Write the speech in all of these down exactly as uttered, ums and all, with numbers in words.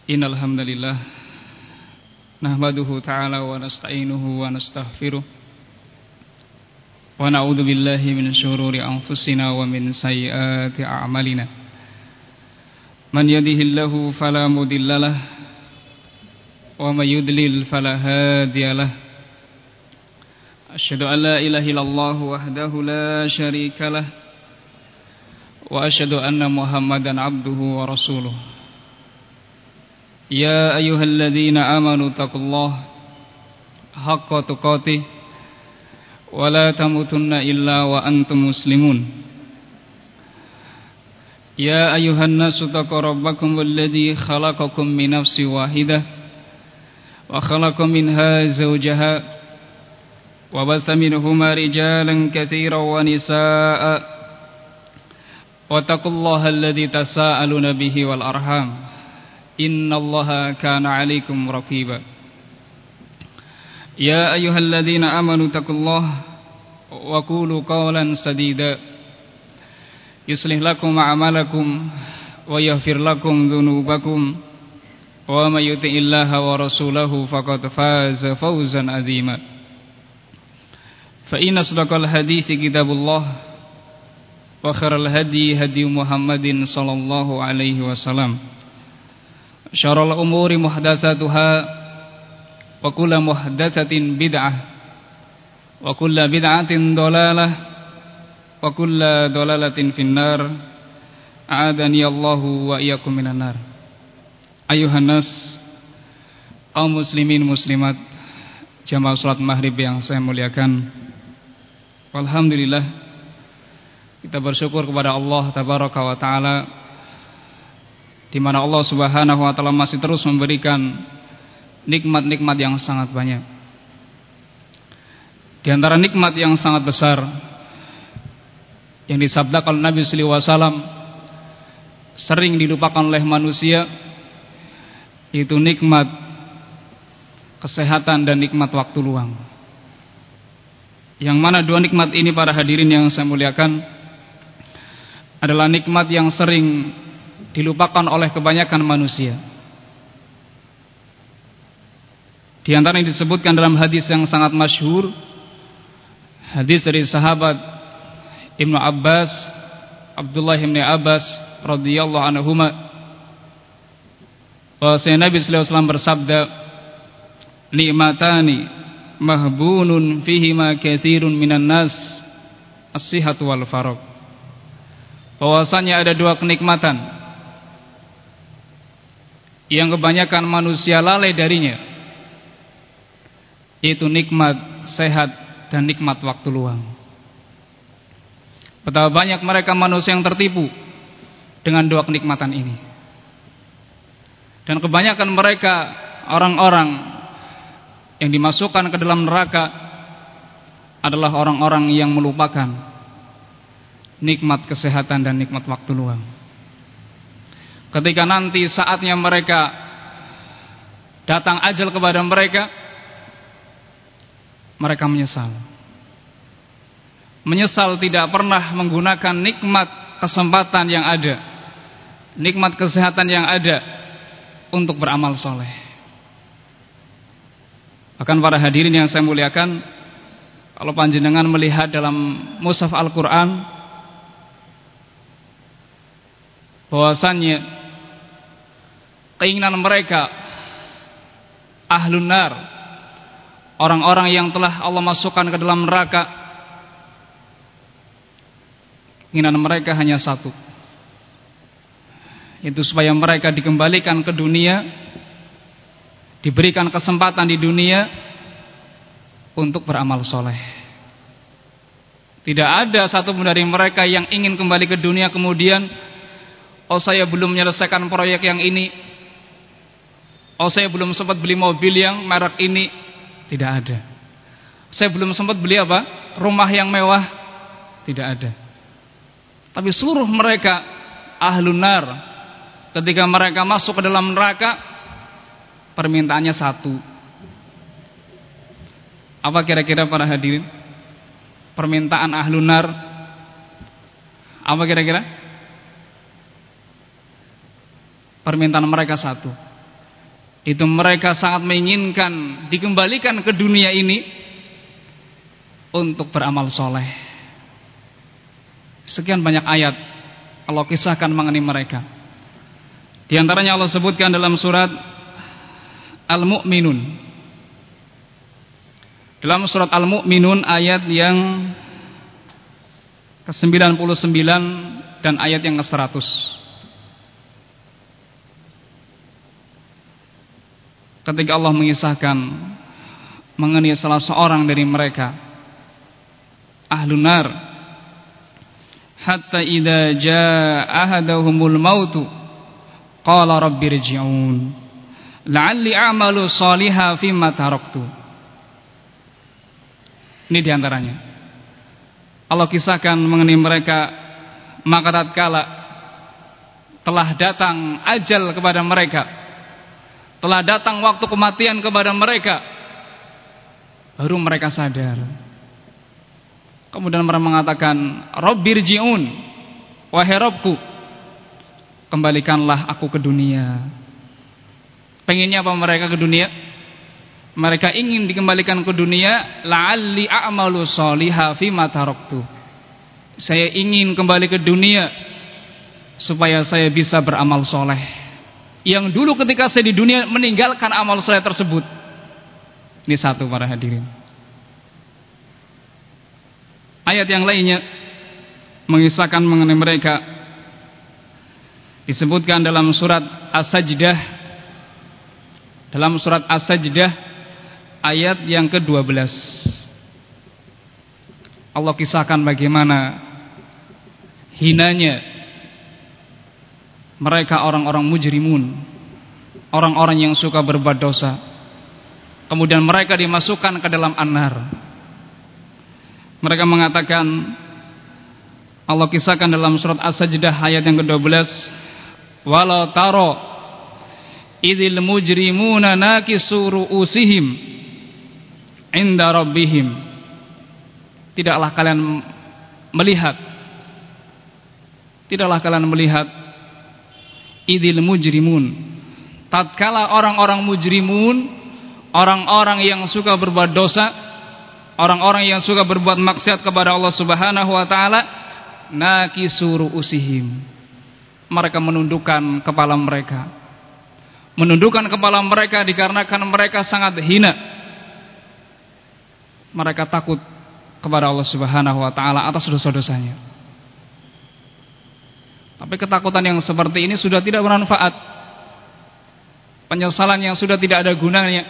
Innal hamdalillah nahmaduhu ta'ala wa nasta'inuhu wa nastaghfiruh wa na'udzu billahi min syururi anfusina wa min sayyiati a'malina. Man yahdihillahu fala mudhillalah wa may yudlil fala hadiyalah. Asyhadu an la ilaha illallah wahdahu la syarikalah wa asyhadu anna Muhammadan abduhu wa rasuluh. Ya ayyuhalladzina amanu taqullaha haqqa tuqatih wa la tamutunna illa wa antum muslimun. Ya ayyuhan nasu taqu rabbakum alladzi khalaqakum min nafsin wahidah wa khalaqa minha zawjaha wa batha minhuma rijalan katsiran wa nisaa'a wa taqullaha alladzi tasaaluna bihi wal arham. Innallaha kana 'alaikum raqiba. Ya ayyuhalladzina amanu taqullaha wa qulu qawlan sadida yuslih lakum a'malakum wa yaghfir lakum dhunubakum wa may yuti'illaha wa rasulahu faqad faza fawzan 'azima. Fa inna asdaqal hadithi kitabullah wa khairal hadi hadi Muhammadin sallallahu alaihi wasallam. Syarrul umuri muhdatsatuha wa kullu muhdatsatin bid'ah wa kullu bid'atin dhalalah wa kullu dhalalatin finnar. A'adani Allahu wa iyyakum minan nar. Ayuhan nas, kaum muslimin muslimat, jamaah salat maghrib yang saya muliakan. Alhamdulillah, kita bersyukur kepada Allah tabaraka wa taala, di mana Allah Subhanahu wa taala masih terus memberikan nikmat-nikmat yang sangat banyak. Di antara nikmat yang sangat besar yang disabdakan Nabi sallallahu alaihi wasallam sering dilupakan oleh manusia, itu nikmat kesehatan dan nikmat waktu luang. Yang mana dua nikmat ini, para hadirin yang saya muliakan, adalah nikmat yang sering dilupakan oleh kebanyakan manusia. Di antara yang disebutkan dalam hadis yang sangat masyhur, hadis dari sahabat Ibnu Abbas, Abdullah bin Abbas radhiyallahu anhuma, bahwasanya Nabi sallallahu alaihi wasallam bersabda, "Ni'matani mahbunun fihima katsirun minan nas, as-sihhatu wal faragh." Bahwasanya ada dua kenikmatan yang kebanyakan manusia lalai darinya, itu nikmat sehat dan nikmat waktu luang. Betapa banyak mereka manusia yang tertipu dengan dua kenikmatan ini. Dan kebanyakan mereka orang-orang yang dimasukkan ke dalam neraka adalah orang-orang yang melupakan nikmat kesehatan dan nikmat waktu luang. Ketika nanti saatnya mereka datang ajal kepada mereka, mereka menyesal. Menyesal tidak pernah menggunakan nikmat kesempatan yang ada, nikmat kesehatan yang ada untuk beramal soleh. Bahkan para hadirin yang saya muliakan, kalau panjenengan melihat dalam mushaf Al-Quran, bahwasannya keinginan mereka ahlun nar, orang-orang yang telah Allah masukkan ke dalam neraka, keinginan mereka hanya satu, yaitu supaya mereka dikembalikan ke dunia, diberikan kesempatan di dunia untuk beramal soleh. Tidak ada satu pun dari mereka yang ingin kembali ke dunia kemudian, oh saya belum menyelesaikan proyek yang ini, oh saya belum sempat beli mobil yang merek ini. Tidak ada. Saya belum sempat beli apa? Rumah yang mewah. Tidak ada. Tapi seluruh mereka ahlun nar, ketika mereka masuk ke dalam neraka, permintaannya satu. Apa kira-kira para hadirin? Permintaan ahlun nar apa kira-kira? Permintaan mereka satu, Itu mereka sangat menginginkan dikembalikan ke dunia ini untuk beramal soleh. Sekian banyak ayat Allah kisahkan mengenai mereka. Di antaranya Allah sebutkan dalam surat Al-Mu'minun. Dalam surat Al-Mu'minun ayat yang ke sembilan puluh sembilan dan ayat yang ke seratus. Ketika Allah mengisahkan mengenai salah seorang dari mereka, ahlun nar, hatta idza jaa ahaduhumul mautu qala rabbirji'un la'alli a'malu shalihan fimma taraktu. Ini diantaranya Allah kisahkan mengenai mereka, maka tatkala telah datang ajal kepada mereka, telah datang waktu kematian kepada mereka, baru mereka sadar. Kemudian mereka mengatakan, Rabbirji'un, wahai Rabbku, kembalikanlah aku ke dunia. Pengennya apa mereka ke dunia? Mereka ingin dikembalikan ke dunia, la'alli a'malu shalihan fima taraktu. Saya ingin kembali ke dunia supaya saya bisa beramal soleh. Yang dulu ketika saya di dunia meninggalkan amal soleh tersebut. Ini satu, para hadirin. Ayat yang lainnya mengisahkan mengenai mereka, disebutkan dalam surat As-Sajdah, dalam surat As-Sajdah ayat yang ke dua belas. Allah kisahkan bagaimana hinanya mereka orang-orang mujrimun, orang-orang yang suka berbuat dosa. Kemudian mereka dimasukkan ke dalam an-nar. Mereka mengatakan, Allah kisahkan dalam surat As-Sajdah ayat yang ke dua belas, walau taro idil mujrimuna nakisu ru'usihim inda rabbihim. Tidaklah kalian melihat Tidaklah kalian melihat idil mujrimun, tatkala orang-orang mujrimun, orang-orang yang suka berbuat dosa, orang-orang yang suka berbuat maksiat kepada Allah Subhanahu wa taala, nakisu ru'usihim, mereka menundukkan kepala mereka. Menundukkan kepala mereka dikarenakan mereka sangat hina. Mereka takut kepada Allah Subhanahu wa taala atas dosa-dosanya. Tapi ketakutan yang seperti ini sudah tidak bermanfaat. Penyesalan yang sudah tidak ada gunanya.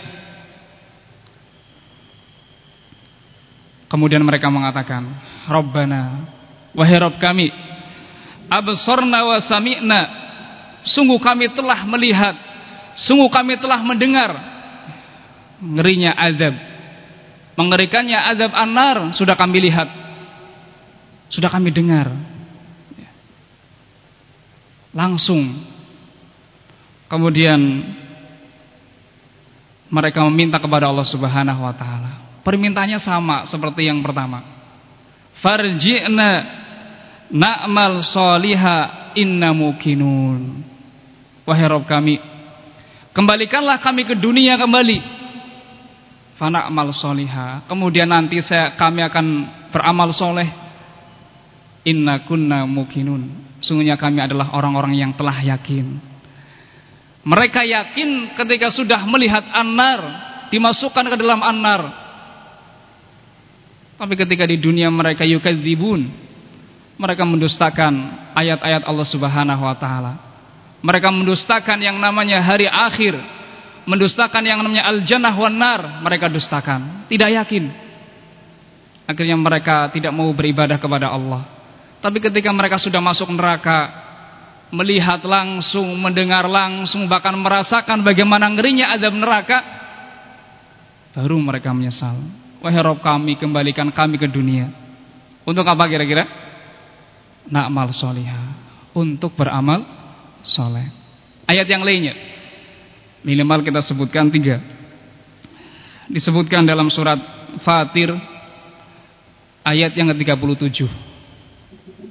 Kemudian mereka mengatakan, Rabbana, wahai Rabb kami, absarna wa sami'na, sungguh kami telah melihat, sungguh kami telah mendengar ngerinya azab, mengerikannya azab an-nar sudah kami lihat, sudah kami dengar. Langsung kemudian mereka meminta kepada Allah Subhanahu wa taala. Permintaannya sama seperti yang pertama. Farji'na na'mal shaliha inna muqinun. Wahai Rabb kami, kembalikanlah kami ke dunia kembali. Fa na'mal shaliha. Kemudian nanti saya kami akan beramal soleh. Inna kunna muqinun. Sungguhnya kami adalah orang-orang yang telah yakin. Mereka yakin ketika sudah melihat an-nar, dimasukkan ke dalam an-nar. Tapi ketika di dunia mereka yukadzibun, mereka mendustakan ayat-ayat Allah Subhanahu wa taala. Mereka mendustakan yang namanya hari akhir, mendustakan yang namanya al-jannah wan nar, mereka dustakan, tidak yakin. Akhirnya mereka tidak mau beribadah kepada Allah. Tapi ketika mereka sudah masuk neraka, melihat langsung, mendengar langsung, bahkan merasakan bagaimana ngerinya azab neraka, baru mereka menyesal. Wahai Rabb kami, kembalikan kami ke dunia. Untuk apa kira-kira? Na'mal sholihah, untuk beramal soleh. Ayat yang lainnya minimal kita sebutkan tiga. Disebutkan dalam surat Fatir ayat yang ke tiga puluh tujuh.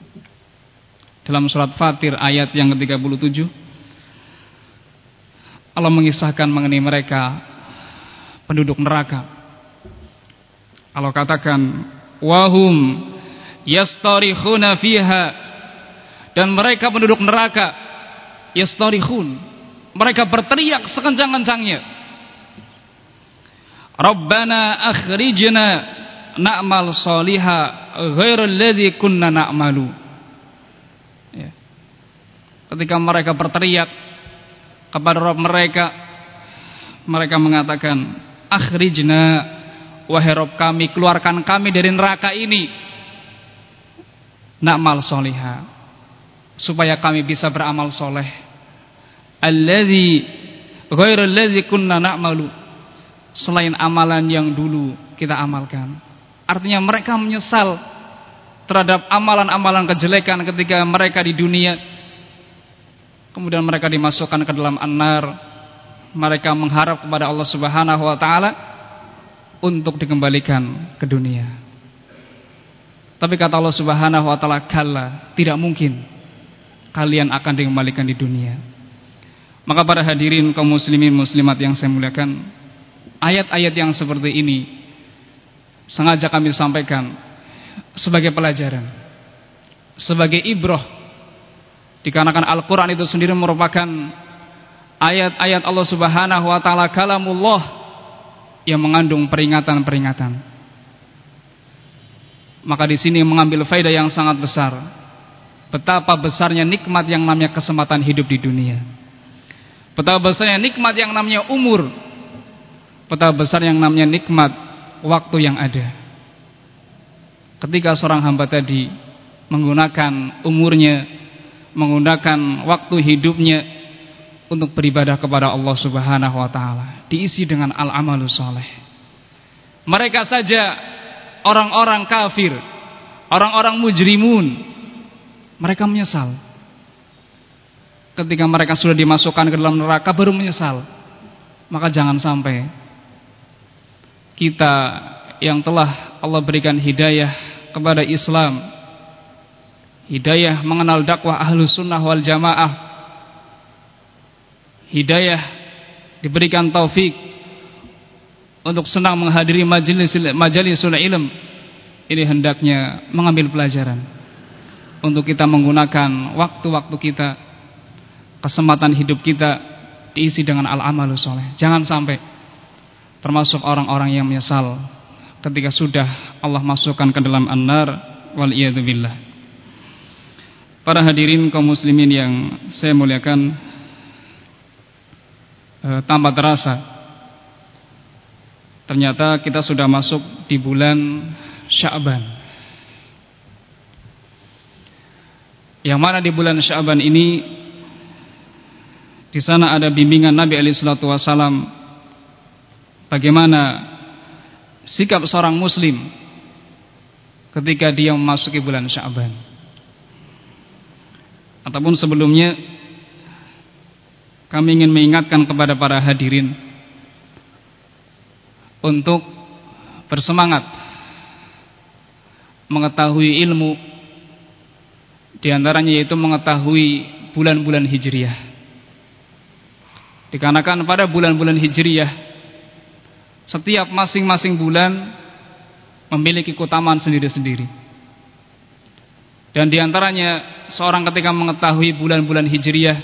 Dalam surat Fatir ayat yang ke tiga puluh tujuh, Allah mengisahkan mengenai mereka penduduk neraka. Allah katakan, wahum yastarikhuna fiha, dan mereka penduduk neraka yastarikhun, mereka berteriak sekencang-kencangnya, Rabbana akhrijna na'mal shaliha ghairal ladzi kunna na'malu. Ya. Ketika mereka berteriak kepada Rabb mereka, mereka mengatakan, akhrijna, wahai Rabb kami, keluarkan kami dari neraka ini, na'mal shaliha, supaya kami bisa beramal soleh, alladzi ghairal ladzi kunna na'malu, selain amalan yang dulu kita amalkan. Artinya mereka menyesal terhadap amalan-amalan kejelekan ketika mereka di dunia. Kemudian mereka dimasukkan ke dalam an-nar. Mereka mengharap kepada Allah Subhanahu wa taala untuk dikembalikan ke dunia. Tapi kata Allah Subhanahu wa taala, kalla, tidak mungkin kalian akan dikembalikan di dunia. Maka para hadirin kaum muslimin muslimat yang saya muliakan, ayat-ayat yang seperti ini sengaja kami sampaikan sebagai pelajaran, sebagai ibrah, dikarenakan Al-Quran itu sendiri merupakan ayat-ayat Allah Subhanahu wa taala, kalamullah, yang mengandung peringatan-peringatan. Maka di sini mengambil faedah yang sangat besar, betapa besarnya nikmat yang namanya kesempatan hidup di dunia, betapa besarnya nikmat yang namanya umur, betapa besar yang namanya nikmat waktu yang ada. Ketika seorang hamba tadi menggunakan umurnya, menggunakan waktu hidupnya untuk beribadah kepada Allah Subhanahu wa taala, diisi dengan al-amalus saleh. Mereka saja orang-orang kafir, orang-orang mujrimun, mereka menyesal. Ketika mereka sudah dimasukkan ke dalam neraka baru menyesal. Maka jangan sampai kita yang telah Allah berikan hidayah kepada Islam, hidayah mengenal dakwah ahlus sunnah wal jamaah, hidayah diberikan taufik untuk senang menghadiri majelis majelisul ilm, ini hendaknya mengambil pelajaran untuk kita menggunakan waktu-waktu kita, kesempatan hidup kita diisi dengan al-amalus saleh. Jangan sampai termasuk orang-orang yang menyesal ketika sudah Allah masukkan ke dalam an-nar, wal iyadu billah. Para hadirin kaum muslimin yang saya muliakan, e, tanpa terasa ternyata kita sudah masuk di bulan Sya'ban, yang mana di bulan Sya'ban ini di sana ada bimbingan Nabi alaihi salatu wasallam bagaimana sikap seorang muslim ketika dia memasuki bulan Sya'ban. Ataupun sebelumnya kami ingin mengingatkan kepada para hadirin untuk bersemangat mengetahui ilmu, diantaranya yaitu mengetahui bulan-bulan hijriyah. Dikarenakan pada bulan-bulan hijriyah setiap masing-masing bulan memiliki keutamaan sendiri-sendiri. Dan diantaranya seorang ketika mengetahui bulan-bulan hijriyah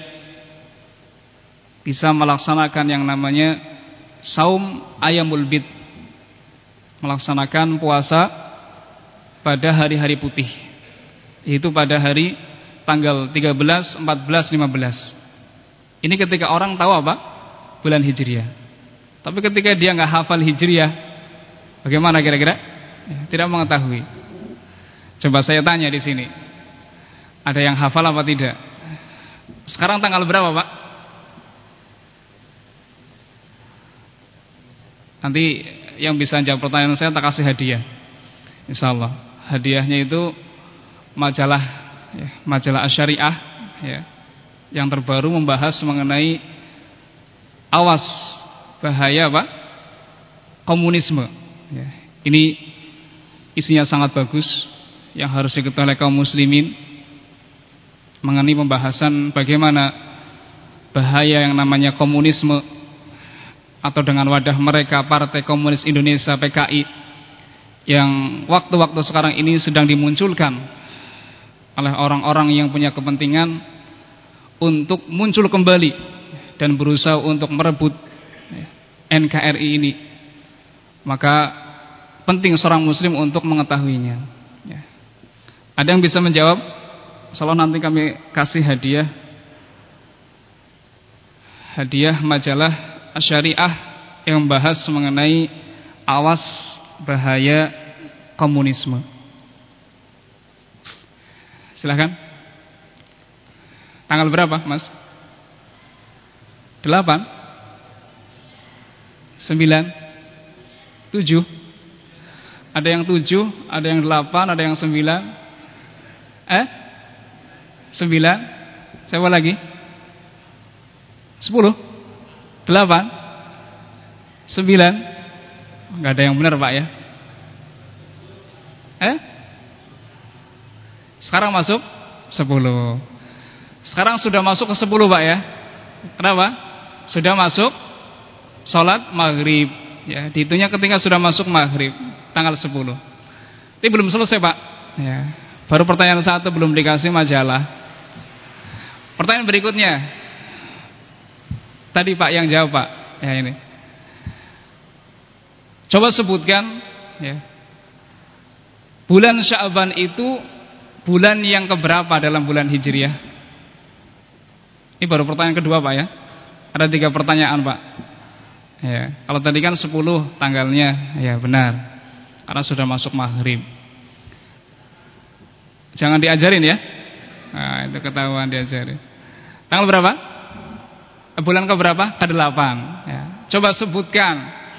bisa melaksanakan yang namanya saum ayamul bid, melaksanakan puasa pada hari-hari putih, yaitu pada hari tanggal tiga belas, empat belas, lima belas. Ini ketika orang tahu apa? Bulan hijriyah. Tapi ketika dia nggak hafal hijriyah, bagaimana kira-kira? Tidak mengetahui. Coba saya tanya di sini, ada yang hafal apa tidak? Sekarang tanggal berapa, Pak? Nanti yang bisa jawab pertanyaan saya tak kasih hadiah, insyaallah. Hadiahnya itu majalah, ya, majalah Asy-Syariah, ya, yang terbaru membahas mengenai awas bahaya apa? Komunisme. Ya, ini isinya sangat bagus, yang harus diketahui oleh kaum muslimin mengenai pembahasan bagaimana bahaya yang namanya komunisme, atau dengan wadah mereka Partai Komunis Indonesia P K I, yang waktu-waktu sekarang ini sedang dimunculkan oleh orang-orang yang punya kepentingan untuk muncul kembali dan berusaha untuk merebut N K R I ini. Maka penting seorang muslim untuk mengetahuinya. Ada yang bisa menjawab? Insyaallah nanti kami kasih hadiah hadiah majalah syariah yang membahas mengenai awas bahaya komunisme. Silahkan. Tanggal berapa, Mas? Delapan? Sembilan? Tujuh? Ada yang tujuh, ada yang delapan, ada yang sembilan. Eh? Sembilan? Siapa lagi? Sepuluh? Delapan? Sembilan? Enggak ada yang benar, Pak, ya? Eh? Sekarang masuk sepuluh. Sekarang sudah masuk ke sepuluh, Pak, ya? Kenapa? Sudah masuk sholat maghrib, ya, dihitungnya ketika sudah masuk maghrib tanggal sepuluh. Ini belum selesai, Pak, ya. Baru pertanyaan satu, belum dikasih majalah. Pertanyaan berikutnya, tadi Pak yang jawab, Pak, ya, ini coba sebutkan, ya, bulan Sya'ban itu bulan yang keberapa dalam bulan Hijriah? Ini baru pertanyaan kedua, Pak, ya. Ada tiga pertanyaan, Pak. Ya, kalau tadi kan sepuluh tanggalnya, ya benar, karena sudah masuk maghrib. Jangan diajarin, ya. Nah, itu ketahuan diajarin. Tanggal berapa? Bulan keberapa? Kedelapan. Ya. Coba sebutkan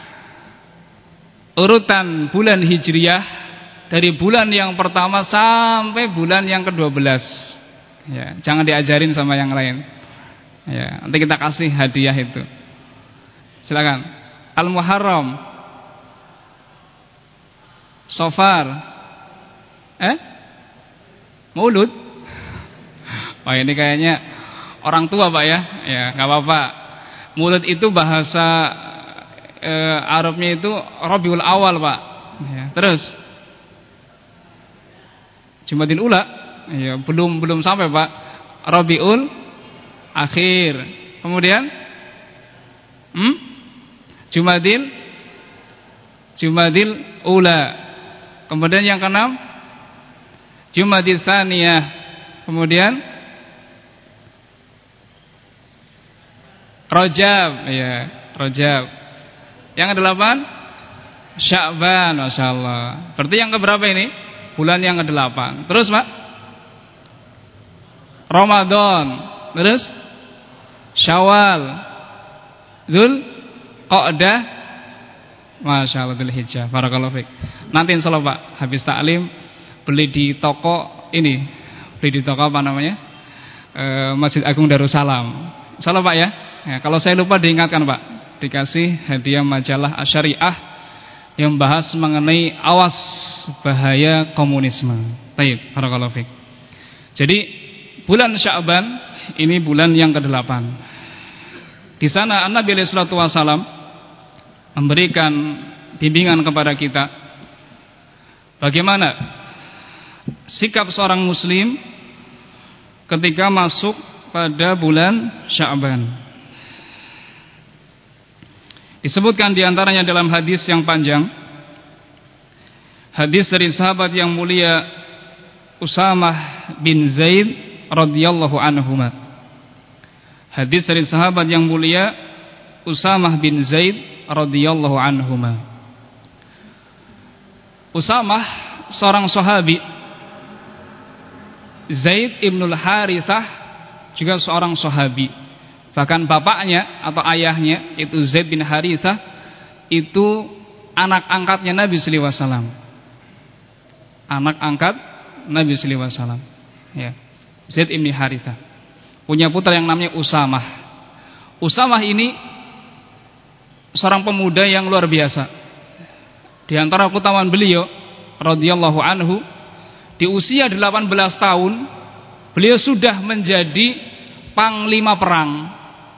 urutan bulan Hijriah dari bulan yang pertama sampai bulan yang kedua belas. Ya, jangan diajarin sama yang lain. Ya, nanti kita kasih hadiah itu. Silakan. Al-Muharram, Safar, eh, Maulud. Oh, ini kayaknya orang tua, Pak, ya. Ya, nggak apa-apa. Maulud itu bahasa eh, Arabnya itu Rabiul Awal, Pak. Ya, terus Jumadil Ula, ya, belum belum sampai, Pak. Rabiul Akhir. Kemudian hmm? Jumadil Jumadil Ula. Kemudian yang keenam Jumadil Tsaniyah. Kemudian Rajab, ya, Rajab. Yang kedelapan Sya'ban, masyaallah. Berarti yang keberapa ini? Bulan yang kedelapan. Terus, Pak? Ramadan. Terus Syawal, Dzul Qa'dah, masyaallah, Dzulhijjah. Barakallahu fiik. Nanti insyaallah, Pak, habis taklim beli di toko ini, beli di toko apa namanya? E, Masjid Agung Darussalam. Insyaallah, Pak, ya. Ya, kalau saya lupa diingatkan, Pak, dikasih hadiah majalah Asy-Syariah yang membahas mengenai awas bahaya komunisme. Baik, barakallahu fiik. Jadi bulan Sya'ban ini bulan yang kedelapan. Di sana Nabi sallallahu alaihi wasallam memberikan bimbingan kepada kita bagaimana sikap seorang muslim ketika masuk pada bulan Sya'ban. Disebutkan diantaranya dalam hadis yang panjang, hadis dari sahabat yang mulia Usamah bin Zaid radhiyallahu anhuma. Hadis dari sahabat yang mulia Usamah bin Zaid radhiyallahu anhuma. Usamah seorang sahabi, Zaid ibnul Harithah juga seorang sahabi. Bahkan bapaknya atau ayahnya itu Zaid bin Harithah itu anak angkatnya Nabi sallallahu alaihi wasallam. Anak angkat Nabi sallallahu alaihi wasallam. Ya. Zaid bin Harithah punya putra yang namanya Usamah. Usamah ini seorang pemuda yang luar biasa. Di antara keutamaan beliau radhiyallahu anhu, di usia delapan belas tahun beliau sudah menjadi panglima perang.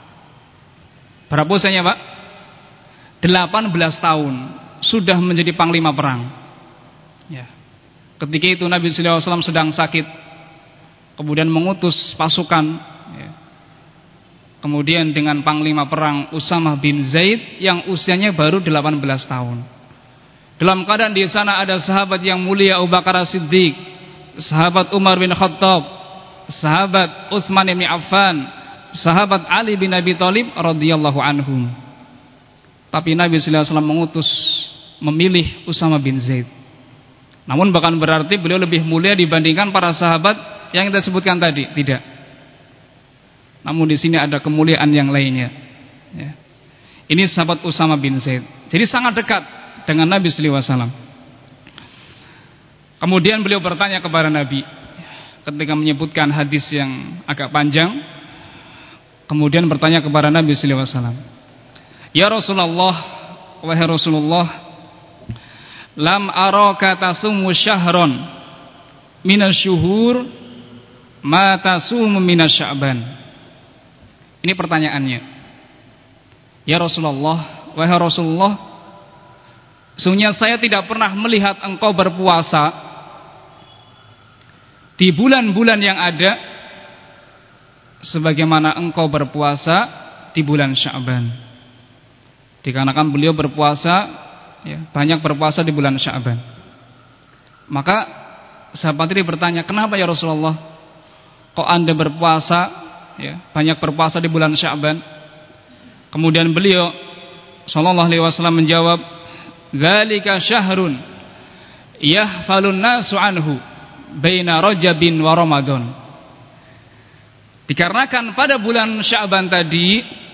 Berapa usianya Pak? delapan belas tahun sudah menjadi panglima perang. Ya. Ketika itu Nabi sallallahu alaihi wasallam sedang sakit, kemudian mengutus pasukan, ya. Kemudian dengan panglima perang Usamah bin Zaid yang usianya baru delapan belas tahun. Dalam keadaan di sana ada sahabat yang mulia Abu Bakar As-Siddiq, sahabat Umar bin Khattab, sahabat Utsman bin Affan, sahabat Ali bin Abi Thalib radhiyallahu anhum. Tapi Nabi sallallahu alaihi wasallam mengutus memilih Usamah bin Zaid. Namun bahkan berarti beliau lebih mulia dibandingkan para sahabat yang kita sebutkan tadi, tidak. Namun di sini ada kemuliaan yang lainnya. Ya. Ini sahabat Usamah bin Zaid. Jadi sangat dekat dengan Nabi sallallahu alaihi wasallam. Kemudian beliau bertanya kepada Nabi ketika menyebutkan hadis yang agak panjang. Kemudian bertanya kepada Nabi sallallahu alaihi wasallam, "Ya Rasulullah, wahai Rasulullah, lam araka tasumu syahron minasyuhur ma tasumu minasya'ban." Ini pertanyaannya. Ya Rasulullah, wahai Rasulullah, sesungguhnya saya tidak pernah melihat engkau berpuasa di bulan-bulan yang ada sebagaimana engkau berpuasa di bulan Sya'ban. Dikarenakan beliau berpuasa, ya, banyak berpuasa di bulan Sya'ban. Maka sahabat ini bertanya, kenapa ya Rasulullah kok anda berpuasa, ya, banyak berpuasa di bulan Sya'ban? Kemudian beliau sallallahu alaihi wasallam menjawab, dzalika syahrun yahfalun nasu anhu baina Rajabin wa Ramadan. Dikarenakan pada bulan Sya'ban tadi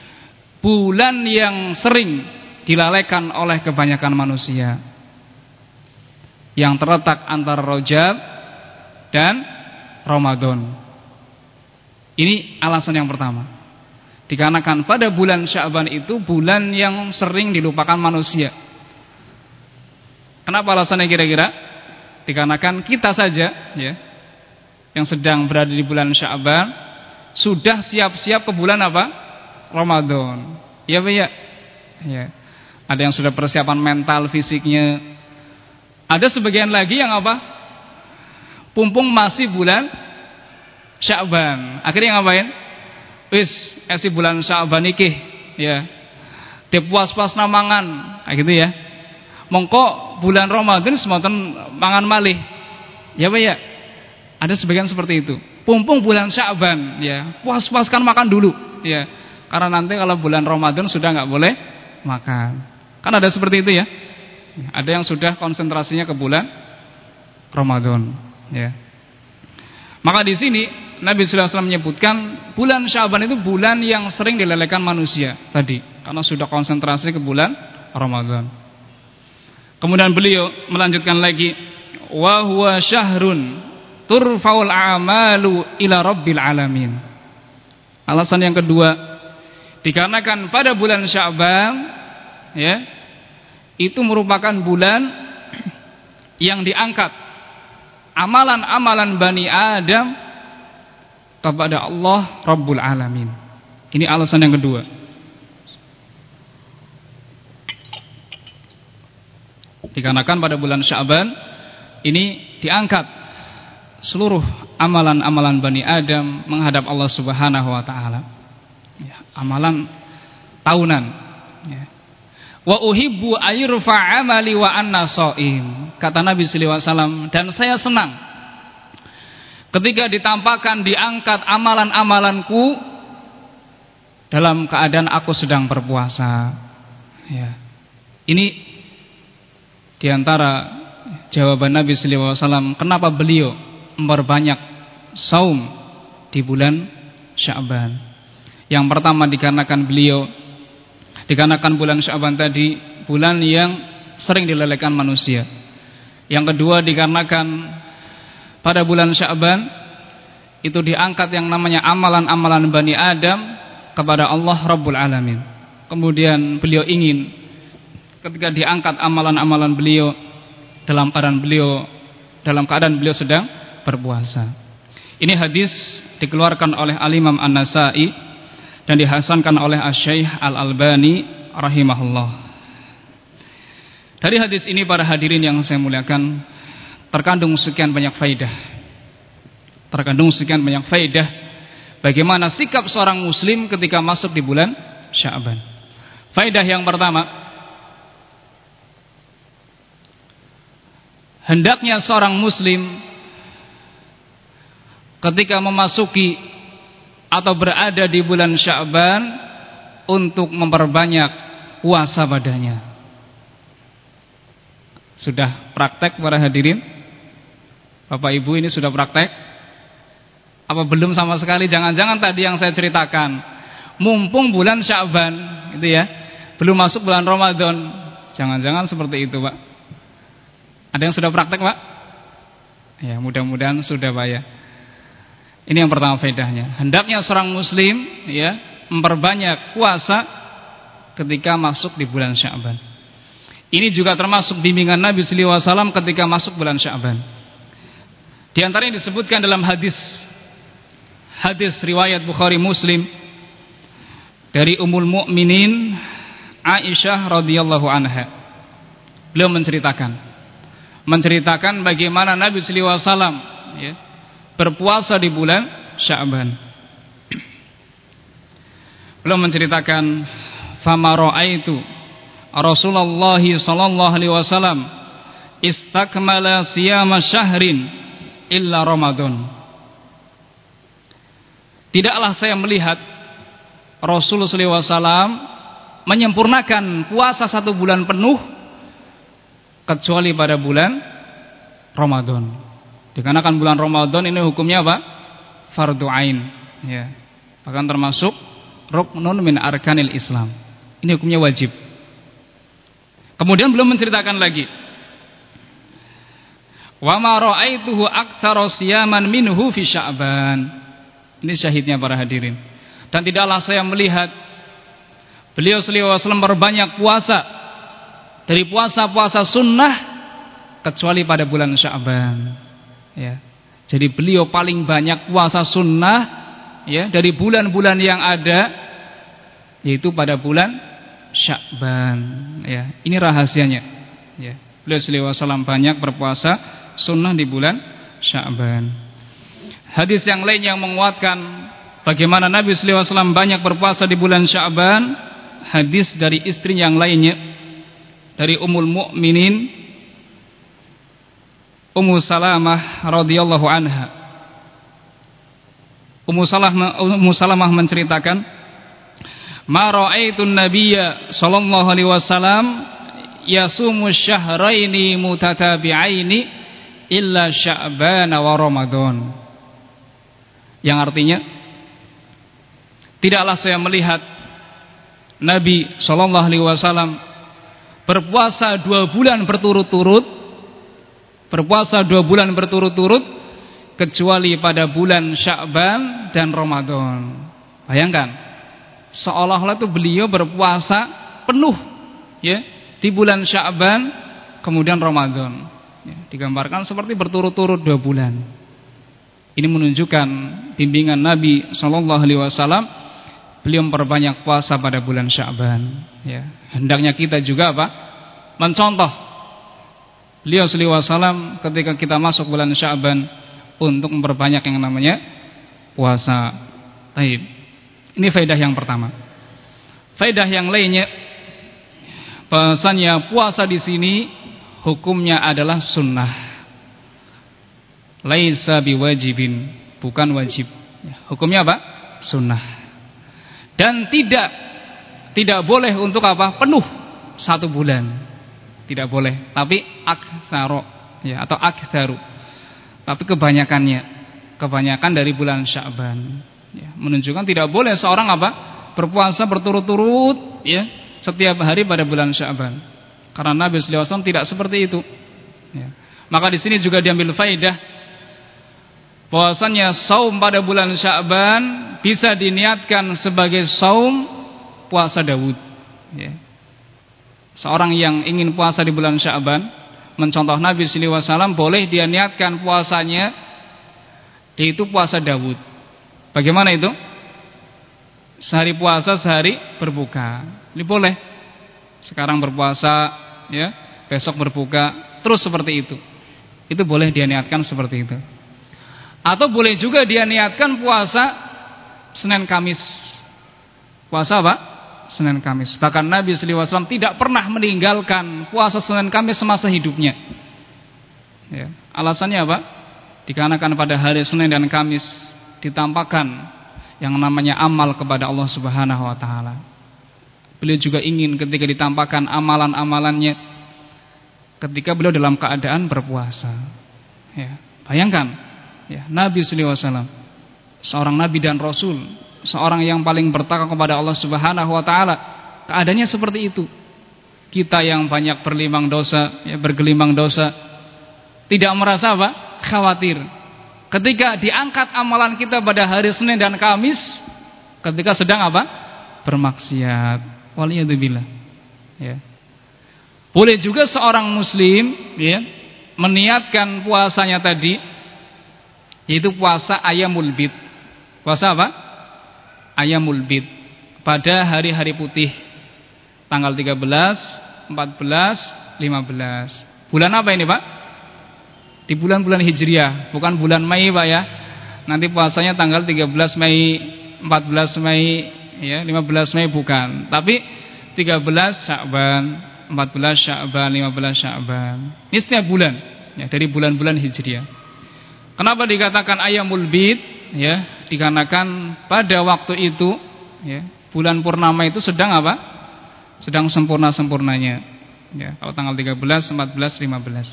bulan yang sering dilalaikan oleh kebanyakan manusia, yang terletak antara Rajab dan Ramadan. Ini alasan yang pertama. Dikarenakan pada bulan Sya'ban itu bulan yang sering dilupakan manusia. Kenapa alasannya kira-kira? Dikarenakan kita saja, ya, yang sedang berada di bulan Sya'ban sudah siap-siap ke bulan apa? Ramadan. Ya Pak ya? Ya. Ada yang sudah persiapan mental fisiknya. Ada sebagian lagi yang apa? Pumpung masih bulan Sya'ban. Akhirnya ngapain? Wis, esi bulan Sya'ban iki, ya. Dipuas-puas namangan, kayak gitu ya. Mongko bulan Ramadan semonten mangan malih. Ya Pak ya? Ada sebagian seperti itu. Pumpung bulan Sya'ban, ya. Puas-puaskan makan dulu, ya. Karena nanti kalau bulan Ramadan sudah nggak boleh makan. Kan ada seperti itu ya. Ada yang sudah konsentrasinya ke bulan Ramadan, ya. Maka di sini Nabi sallallahu alaihi wasallam menyebutkan bulan Sya'ban itu bulan yang sering dilelehkan manusia tadi, karena sudah konsentrasi ke bulan Ramadan. Kemudian beliau melanjutkan lagi, wa huwa syahrun turfaul a'malu ila rabbil alamin. Alasan yang kedua, dikarenakan pada bulan Sya'ban, ya, itu merupakan bulan yang diangkat amalan-amalan Bani Adam kepada Allah Rabbul Alamin. Ini alasan yang kedua. Dikarenakan pada bulan Sya'ban ini diangkat seluruh amalan-amalan Bani Adam menghadap Allah Subhanahu wa taala. Ya, amalan tahunan, ya. Wa uhibbu ayurfa amali wa anna shaim. Kata Nabi sallallahu alaihi wasallam, dan saya senang ketika ditampakkan diangkat amalan-amalanku dalam keadaan aku sedang berpuasa. Ya. Ini diantara jawaban Nabi sallallahu alaihi wasallam kenapa beliau memperbanyak saum di bulan Sya'ban. Yang pertama dikarenakan beliau dikarenakan bulan Sya'ban tadi bulan yang sering dilelehkan manusia. Yang kedua dikarenakan pada bulan Sya'ban itu diangkat yang namanya amalan-amalan Bani Adam kepada Allah Rabbul Alamin. Kemudian beliau ingin ketika diangkat amalan-amalan beliau dalam keadaan beliau dalam keadaan beliau sedang berpuasa. Ini hadis dikeluarkan oleh Al-Imam An-Nasa'i dan dihasankan oleh Asy-Syaikh Al-Albani rahimahullah. Dari hadis ini para hadirin yang saya muliakan, terkandung sekian banyak faidah. Terkandung sekian banyak faidah bagaimana sikap seorang muslim ketika masuk di bulan Sya'ban. Faidah yang pertama, hendaknya seorang muslim ketika memasuki atau berada di bulan Sya'ban untuk memperbanyak puasa padanya. Sudah praktek para hadirin? Bapak Ibu ini sudah praktek? Apa belum sama sekali? Jangan-jangan tadi yang saya ceritakan, mumpung bulan Sya'ban gitu ya, belum masuk bulan Ramadan. Jangan-jangan seperti itu, Pak. Ada yang sudah praktek, Pak? Ya, mudah-mudahan sudah, Pak ya. Ini yang pertama faedahnya. Hendaknya seorang muslim ya memperbanyak puasa ketika masuk di bulan Sya'ban. Ini juga termasuk bimbingan Nabi sallallahu alaihi wasallam ketika masuk bulan Sya'ban. Di antara yang disebutkan dalam hadis hadis riwayat Bukhari Muslim dari Ummul Mukminin Aisyah radhiyallahu anha. Beliau menceritakan menceritakan bagaimana Nabi sallallahu alaihi wasallam ya berpuasa di bulan Sya'ban. Beliau menceritakan, "Fama ra'aitu Rasulullah sallallahu alaihi wasallam istakmala siyama syahrin illa Ramadan." Tidaklah saya melihat Rasulullah sallallahu alaihi wasallam menyempurnakan puasa satu bulan penuh kecuali pada bulan Ramadan. Dikarenakan bulan Ramadan ini hukumnya apa? Fardhu ain, ya. Bahkan termasuk ruknun min arkanil Islam. Ini hukumnya wajib. Kemudian belum menceritakan lagi, wa ma ra'aituhu aktsara siyaman minhu fi Sya'ban. Ini syahidnya para hadirin. Dan tidaklah saya melihat beliau sallallahu alaihi wasallam berbanyak puasa dari puasa-puasa sunnah kecuali pada bulan Sya'ban. Ya. Jadi beliau paling banyak puasa sunnah ya dari bulan-bulan yang ada, yaitu pada bulan Sya'ban. Ya, ini rahasianya. Ya, beliau sallallahu alaihi wasallam banyak berpuasa sunnah di bulan Sya'ban. Hadis yang lain yang menguatkan bagaimana Nabi sallallahu alaihi wasallam banyak berpuasa di bulan Sya'ban, hadis dari istri yang lainnya, dari Ummul Mukminin Ummu Salamah radhiyallahu anha. Ummu Salamah Ummu Salamah menceritakan, "Ma ra'aitun nabiyya sallallahu alaihi wasallam yasumu syahraini mutatabi'aini illa Sya'ban wa Ramadan." Yang artinya, tidaklah saya melihat Nabi sallallahu alaihi wasallam berpuasa dua bulan berturut-turut berpuasa dua bulan berturut-turut kecuali pada bulan Sya'ban dan Ramadan. Bayangkan, seolah-olah itu beliau berpuasa penuh ya di bulan Sya'ban kemudian Ramadan. Ya, digambarkan seperti berturut-turut dua bulan. Ini menunjukkan bimbingan Nabi sallallahu alaihi wasallam, beliau memperbanyak puasa pada bulan Sya'ban. Ya, hendaknya kita juga apa? Mencontoh beliau sallallahu alaihi wasallam ketika kita masuk bulan Sya'ban untuk memperbanyak yang namanya puasa. Baik. Ini faedah yang pertama. Faedah yang lainnya, bahasanya puasa di sini hukumnya adalah sunnah. Laisa biwajibin, bukan wajib. Hukumnya apa? Sunnah. Dan tidak tidak boleh untuk apa? Penuh satu bulan. Tidak boleh, tapi aktsaro ya atau aktsaru. Tapi kebanyakannya, kebanyakan dari bulan Sya'ban. Ya, menunjukkan tidak boleh seorang apa? Berpuasa berturut-turut ya setiap hari pada bulan Sya'ban. Karena Nabi sallallahu alaihi wasallam tidak seperti itu. Ya. Maka di sini juga diambil faedah bahwasanya saum pada bulan Sya'ban bisa diniatkan sebagai saum puasa Daud. Ya. Seorang yang ingin puasa di bulan Sya'ban, mencontoh Nabi sallallahu alaihi wasallam, boleh dia niatkan puasanya yaitu puasa Daud. Bagaimana itu? Sehari puasa, sehari berbuka. Ini boleh. Sekarang berpuasa, ya, besok berbuka, terus seperti itu. Itu boleh dia niatkan seperti itu. Atau boleh juga dia niatkan puasa Senin Kamis. Puasa apa? Senin Kamis. Bahkan Nabi sallallahu alaihi wasallam tidak pernah meninggalkan puasa Senin Kamis semasa hidupnya. Ya. Alasannya apa? Dikarenakan pada hari Senin dan Kamis ditampakkan yang namanya amal kepada Allah Subhanahu wa taala. Beliau juga ingin ketika ditampakkan amalan-amalannya ketika beliau dalam keadaan berpuasa. Ya, bayangkan, ya, Nabi sallallahu alaihi wasallam, seorang nabi dan rasul, seorang yang paling bertakwa kepada Allah Subhanahu wa taala, keadaannya seperti itu. Kita yang banyak berlimang dosa, ya, bergelimang dosa, tidak merasa apa? Khawatir. Ketika diangkat amalan kita pada hari Senin dan Kamis, ketika sedang apa? Bermaksiat. Waliyadzubillah. Ya. Boleh juga seorang muslim, ya, meniatkan puasanya tadi, yaitu puasa Ayyamul Bid. Puasa apa? Ayyamul Bid. Pada hari-hari putih, tanggal tiga belas, empat belas, lima belas. Bulan apa ini, Pak? Di bulan-bulan Hijriah, bukan bulan Mei, Pak, ya. Nanti puasanya tanggal tiga belas Mei, empat belas Mei, ya, lima belas Mei bukan. Tapi tiga belas Sya'ban, empat belas Sya'ban, lima belas Sya'ban. Ini setiap bulan, ya, dari bulan-bulan Hijriah. Kenapa dikatakan Ayyamul Bid? Ya, dikarenakan pada waktu itu, ya, bulan purnama itu sedang apa? Sedang sempurna-sempurnanya. Ya, kalau tanggal tiga belas, empat belas, lima belas.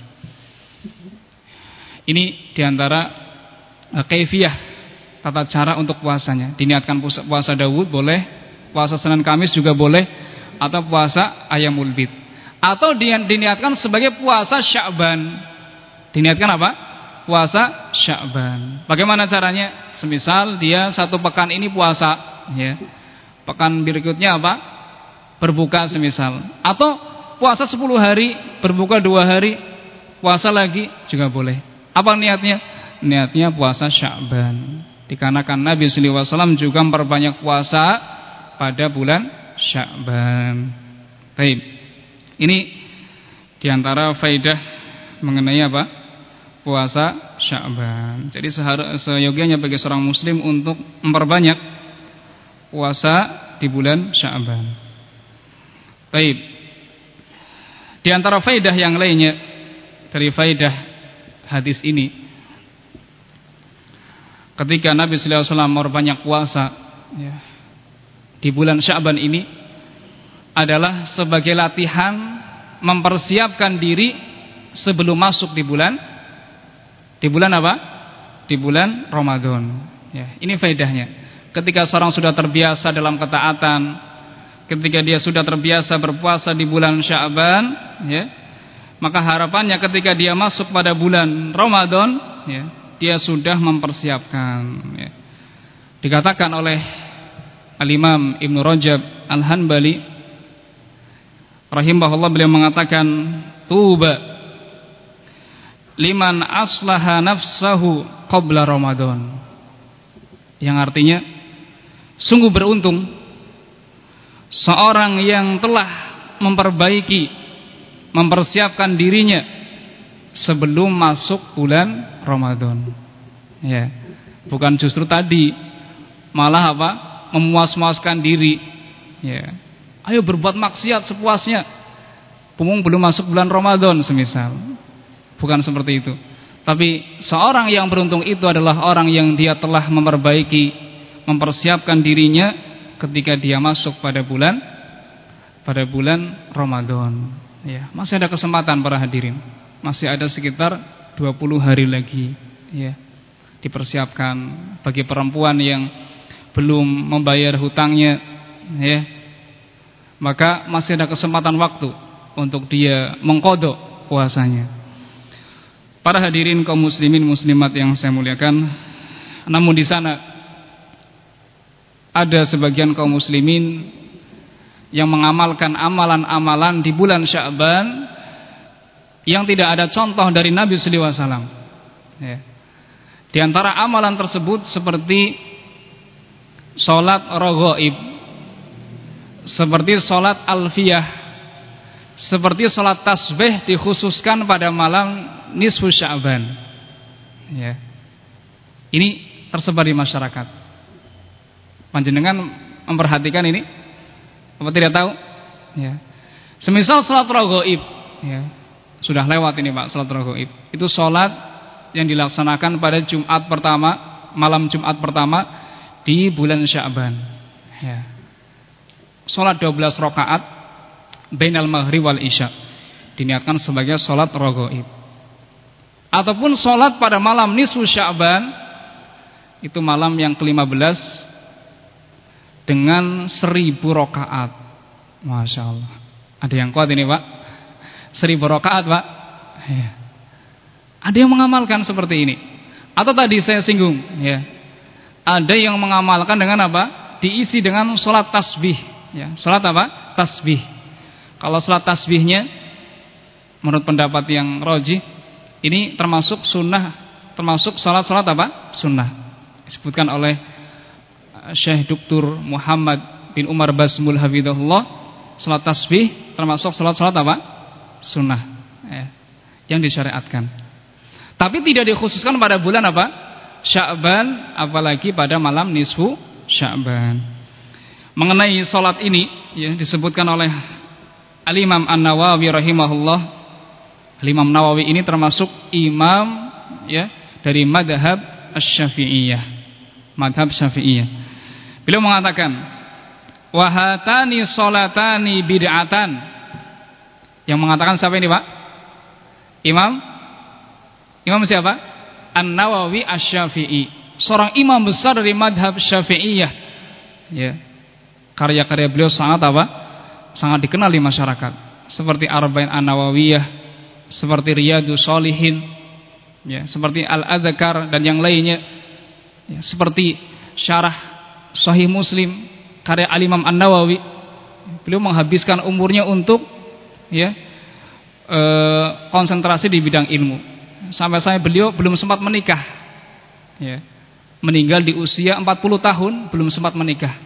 Ini diantara uh, kaifiyah tata cara untuk puasanya. Diniatkan puasa, puasa Daud boleh, puasa Senin Kamis juga boleh, atau puasa Ayyamul Bid. Atau diniatkan sebagai puasa Sya'ban. Diniatkan apa? Puasa Sya'ban. Bagaimana caranya? Semisal dia satu pekan ini puasa, ya. Pekan berikutnya apa? Berbuka semisal. Atau puasa sepuluh hari, berbuka dua hari, puasa lagi juga boleh. Apa niatnya? Niatnya puasa Sya'ban. Dikarenakan Nabi sallallahu alaihi wasallam juga memperbanyak puasa pada bulan Sya'ban. Baik. Ini diantara faedah mengenai apa? Puasa Sya'ban. Jadi seyogianya bagi seorang muslim untuk memperbanyak puasa di bulan Sya'ban. Baik. Di antara faedah yang lainnya dari faedah hadis ini, ketika Nabi sallallahu alaihi wasallam memperbanyak puasa, ya, di bulan Sya'ban ini adalah sebagai latihan mempersiapkan diri sebelum masuk di bulan di bulan apa? Di bulan Ramadan. Ya, ini faedahnya. Ketika seorang sudah terbiasa dalam ketaatan, ketika dia sudah terbiasa berpuasa di bulan Sya'ban, ya, maka harapannya ketika dia masuk pada bulan Ramadan, ya, dia sudah mempersiapkan, ya. Dikatakan oleh Al-Imam Ibnu Rajab Al-Hanbali rahimahullah, beliau mengatakan, tuba liman aslaha nafsahu qabla Ramadan. Yang artinya, sungguh beruntung seorang yang telah memperbaiki, mempersiapkan dirinya sebelum masuk bulan Ramadan. Ya, bukan justru tadi malah apa? Memuas-muaskan diri. Ya, ayo berbuat maksiat sepuasnya, pemung belum masuk bulan Ramadan semisal. Bukan seperti itu. Tapi seorang yang beruntung itu adalah orang yang dia telah memperbaiki, mempersiapkan dirinya ketika dia masuk pada bulan pada bulan Ramadan. Ya, masih ada kesempatan para hadirin. Masih ada sekitar dua puluh hari lagi, ya. Dipersiapkan bagi perempuan yang belum membayar hutangnya, ya. Maka masih ada kesempatan waktu untuk dia mengqadha puasanya. Para hadirin kaum muslimin muslimat yang saya muliakan, namun di sana ada sebagian kaum muslimin yang mengamalkan amalan-amalan di bulan Sya'ban yang tidak ada contoh dari Nabi sallallahu alaihi wasallam. Ya. Di antara amalan tersebut seperti salat raghaib, seperti salat alfiyah, seperti salat tasbih dikhususkan pada malam nisfu Sya'ban. Ya. Ini tersebar di masyarakat. Panjenengan memperhatikan ini? Apa tidak tahu? Ya. Semisal salat raghaib, ya. Sudah lewat ini Pak, salat raghaib. Itu salat yang dilaksanakan pada Jumat pertama, malam Jumat pertama di bulan Sya'ban. Ya. Salat dua belas rakaat bainal maghrib wal isya diniatkan sebagai salat raghaib. Ataupun salat pada malam nisfu Sya'ban, itu malam yang kelima belas dengan seribu rakaat. Masya Allah. Ada yang kuat ini Pak? Seribu rakaat Pak. Ya. Ada yang mengamalkan seperti ini. Atau tadi saya singgung, ya. Ada yang mengamalkan dengan apa? Diisi dengan salat tasbih. Ya. Salat apa? Tasbih. Kalau salat tasbihnya, menurut pendapat yang rajih, ini termasuk sunnah, termasuk salat-salat apa? Sunnah. Disebutkan oleh Syekh Doktor Muhammad bin Umar Basmul Hafidhahullah, salat tasbih termasuk salat-salat apa? Sunnah, ya, yang disyariatkan. Tapi tidak dikhususkan pada bulan apa? Sya'ban, apalagi pada malam nisfu Sya'ban. Mengenai salat ini, ya, disebutkan oleh Al-Imam An-Nawawi rahimahullah. Al-Imam Nawawi ini termasuk imam, ya, dari madhab Asy-Syafi'iyah. Madhab Syafi'iyah. Beliau mengatakan, wahatani salatani bid'atan. Yang mengatakan siapa ini Pak? Imam Imam siapa? An-Nawawi Asy-Syafi'i, seorang imam besar dari madhab Syafi'iyah. Ya. Karya-karya beliau sangat apa? Sangat dikenal di masyarakat. Seperti Arba'in An-Nawawiyah, seperti Riyadhus Shalihin, ya, seperti Al-Adhkar dan yang lainnya. Ya, seperti Syarah Sahih Muslim karya Al-Imam An-Nawawi. Beliau menghabiskan umurnya untuk, ya, e, konsentrasi di bidang ilmu. Sampai saya beliau belum sempat menikah, ya. Meninggal di usia empat puluh tahun, belum sempat menikah.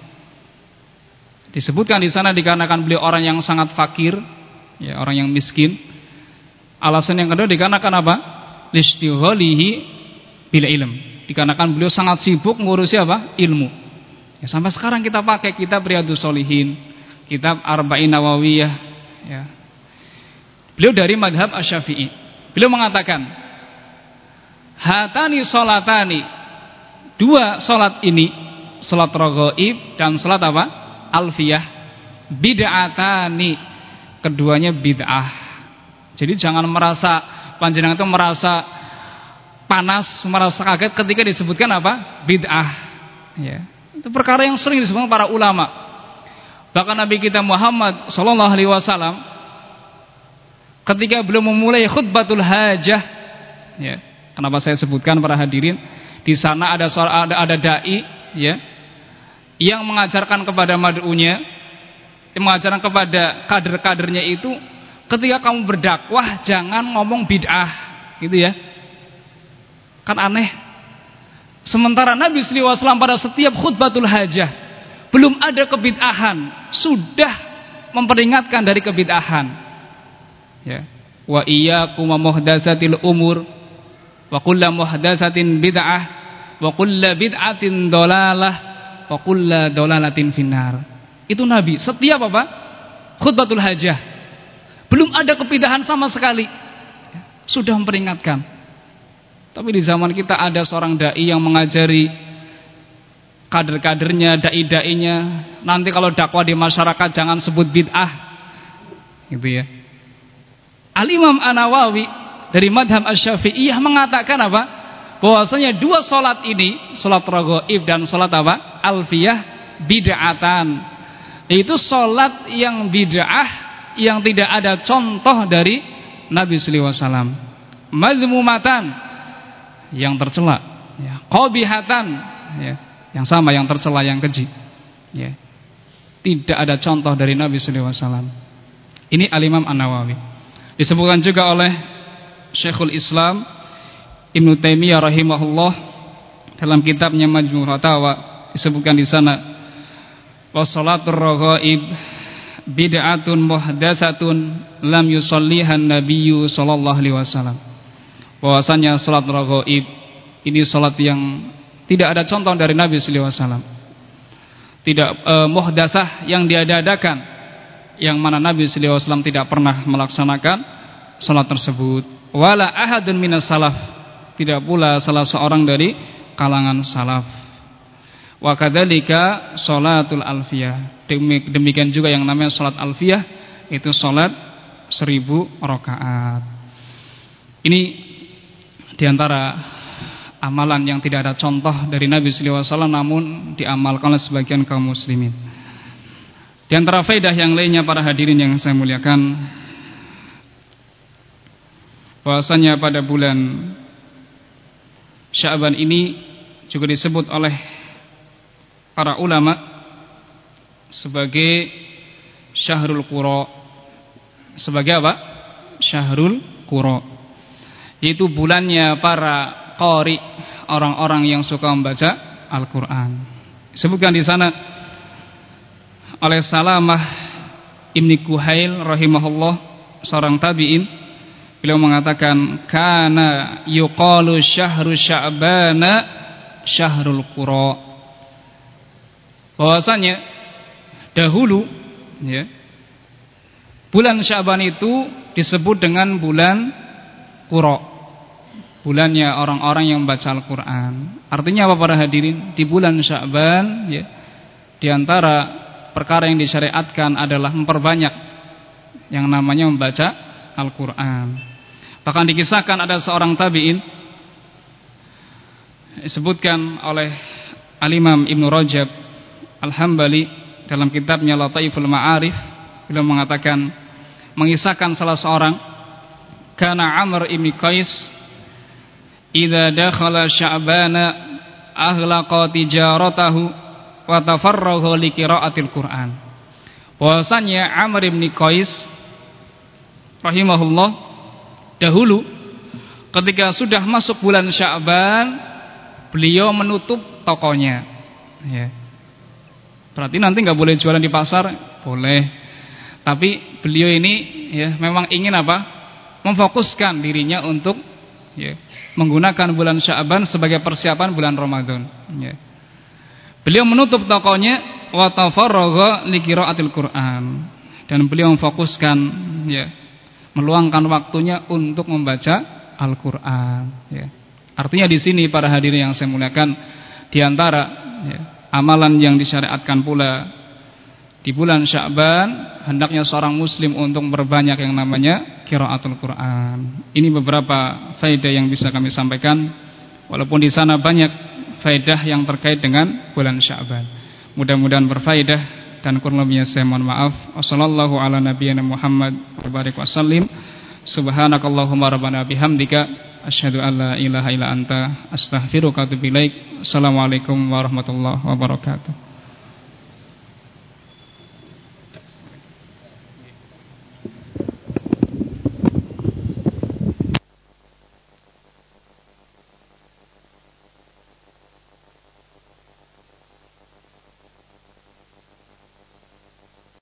Disebutkan di sana dikarenakan beliau orang yang sangat fakir, ya, orang yang miskin. Alasan yang kedua dikarenakan apa? Listighalihi bil ilm. Dikarenakan beliau sangat sibuk ngurusi apa? Ilmu. Ya, sampai sekarang kita pakai kitab Riyadhus Shalihin, kitab Arba'in Nawawiyah, ya. Beliau dari madhab Asy-Syafi'i. Beliau mengatakan, hatani salatani, dua salat ini, salat raghaib dan salat apa? Alfiyah, bid'atani, keduanya bid'ah. Jadi jangan merasa panjenengan itu merasa panas, merasa kaget ketika disebutkan apa? Bid'ah. Ya. Itu perkara yang sering disebutkan para ulama. Bahkan Nabi kita Muhammad sallallahu alaihi wasallam ketika belum memulai khutbatul hajah, ya. Kenapa saya sebutkan para hadirin? Di sana ada ada, ada dai, ya, yang mengajarkan kepada mad'unya, yang mengajarkan kepada kader-kadernya itu, ketika kamu berdakwah jangan ngomong bid'ah, gitu ya. Kan aneh. Sementara Nabi sallallahu alaihi wasallam pada setiap khutbatul hajah belum ada kebid'ahan, sudah memperingatkan dari kebid'ahan. Ya. Wa iyyakum muhdatsatil umur wa kullu muhdatsatin bid'ah wa kullu bid'atin dhalalah wa kullu dhalalatin finnar. Itu Nabi setiap apa? Khutbatul hajah. Belum ada kebid'ahan sama sekali. Sudah memperingatkan. Tapi di zaman kita ada seorang dai yang mengajari kader-kadernya, dai-dainya, nanti kalau dakwah di masyarakat jangan sebut bid'ah, gitu ya. Al-Imam An-Nawawi dari madhab Asy-Syafi'iyah mengatakan apa? Bahwasanya dua salat ini, salat raghaib dan salat apa? Alfiyah, bid'atan. Itu salat yang bid'ah, yang tidak ada contoh dari Nabi sallallahu alaihi wasallam. Mazmumatan, yang tercela, ya. Qabihatan, ya, yang sama, yang tercela, yang keji, ya. Tidak ada contoh dari Nabi sallallahu alaihi wasallam. Ini Al-Imam An-Nawawi. Disebutkan juga oleh Syekhul Islam Ibnu Taimiyah rahimahullah dalam kitabnya Majmu' Fatawa, disebutkan di sana wassalatur raghaib bid'atun muhdatsatun lam yusallihan nabiyyu sallallahu alaihi wasallam. Bahwasanya salat raghaib ini salat yang tidak ada contoh dari Nabi sallallahu alaihi wasallam. Tidak eh, muhdatsah yang diadakan, yang mana Nabi sallallahu alaihi wasallam tidak pernah melaksanakan salat tersebut. Wala ahadun minas salaf, tidak pula salah seorang dari kalangan salaf. Wa kadzalika salatul alfiyah, demikian juga yang namanya salat alfiyah, itu salat seribu rakaat. Ini diantara amalan yang tidak ada contoh dari Nabi sallallahu alaihi wasallam namun diamalkan oleh sebagian kaum muslimin. Di antara faedah yang lainnya para hadirin yang saya muliakan, bahwasanya pada bulan Sya'ban ini juga disebut oleh para ulama sebagai Syahrul Qura. Sebagai apa? Syahrul Qura, yaitu bulannya para qari, orang-orang yang suka membaca Al-Qur'an. Disebutkan di sana oleh Salamah Ibni Kuhail rahimahullah, seorang tabi'in, beliau mengatakan kana yuqalu syahru sya'bana syahrul qura, bahwasanya dahulu ya, bulan Sya'ban itu disebut dengan bulan Qura, bulannya orang-orang yang membaca Al-Qur'an. Artinya apa para hadirin? Di bulan Sya'ban ya, di antara perkara yang disyariatkan adalah memperbanyak yang namanya membaca Al-Qur'an. Bahkan dikisahkan ada seorang tabi'in, disebutkan oleh Al-Imam Ibnu Rajab Al-Hambali dalam kitabnya Lataiful Ma'arif, beliau mengatakan, mengisahkan salah seorang, kana Amr ibn Qais idza dakhala Sya'bana aghlaqa tijaratahu wa tafarragha li qiraatil Qur'an. Bahwasanya Amr ibn Qais rahimahullah dahulu ketika sudah masuk bulan Sya'ban, beliau menutup tokonya ya. Berarti nanti nggak boleh jualan di pasar, boleh. Tapi beliau ini ya memang ingin apa? Memfokuskan dirinya untuk ya, menggunakan bulan Sya'ban sebagai persiapan bulan Ramadan. Ya. Beliau menutup tokonya wa tafarragha li qiraatil Qur'an, dan beliau memfokuskan ya, meluangkan waktunya untuk membaca Al-Qur'an. Ya. Artinya di sini para hadirin yang saya muliakan, di antara ya, amalan yang disyariatkan pula di bulan Sya'ban, hendaknya seorang muslim untuk berbanyak yang namanya qiraatul Qur'an. Ini beberapa faedah yang bisa kami sampaikan, walaupun di sana banyak faedah yang terkait dengan bulan Sya'ban. Mudah-mudahan berfaedah, dan kurang lebihnya saya mohon maaf. Wassallallahu ala nabiyyina Muhammad wa barik wa sallim. Subhanakallahumma rabbana bihamdika asyhadu an la ilaha illa anta astaghfiruka wa atubu ilaik. Assalamualaikum warahmatullahi wabarakatuh.